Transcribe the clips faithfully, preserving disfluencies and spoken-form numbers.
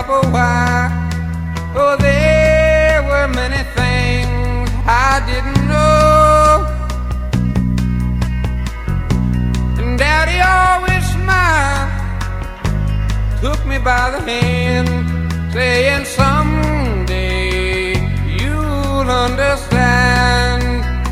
Papa, why? Oh, there were many things I didn't know. And Daddy always smiled, took me by the hand, saying someday you'll understand.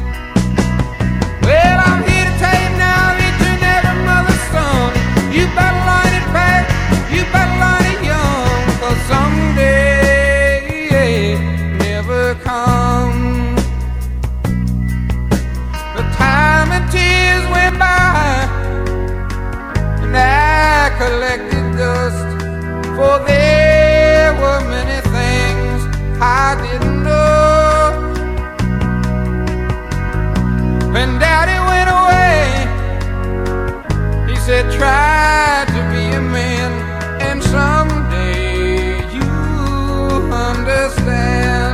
Well, I'm here to tell you now that you're never mother's son. You better learn it back, you better learn it young, 'cause someday never comes. The time and tears went by, and I collected dust, for there were many things I didn't know. When Daddy went away, he said, try to be a man, and someday you'll understand.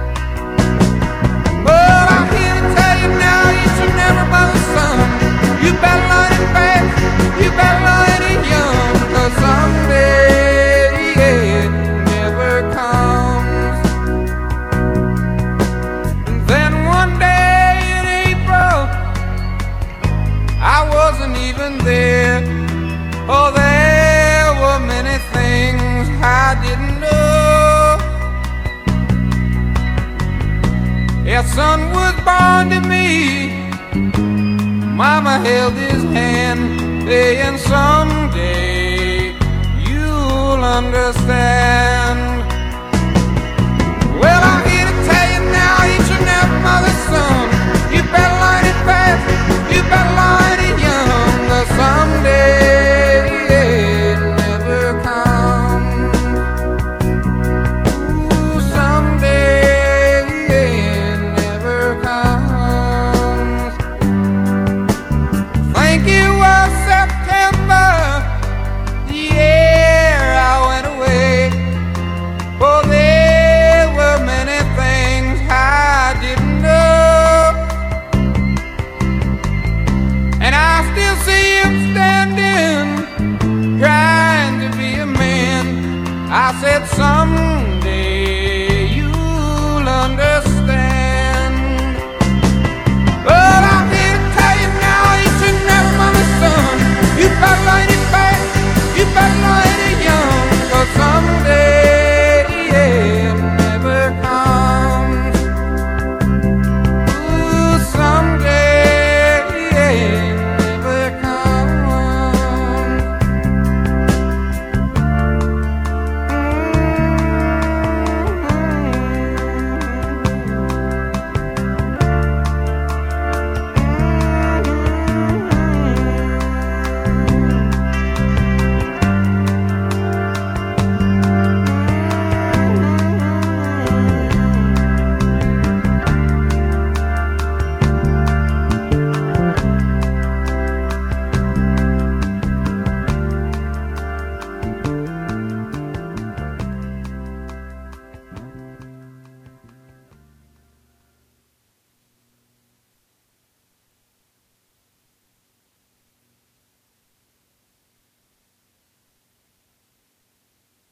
But I'm here to tell you now, you should never mother's son. You better learn it fast, you better learn it young, 'cause someday it never comes. And then one day in April, I wasn't even there. Oh, there were many things I didn't know. A son was born to me, Mama held his hand, saying someday you'll understand.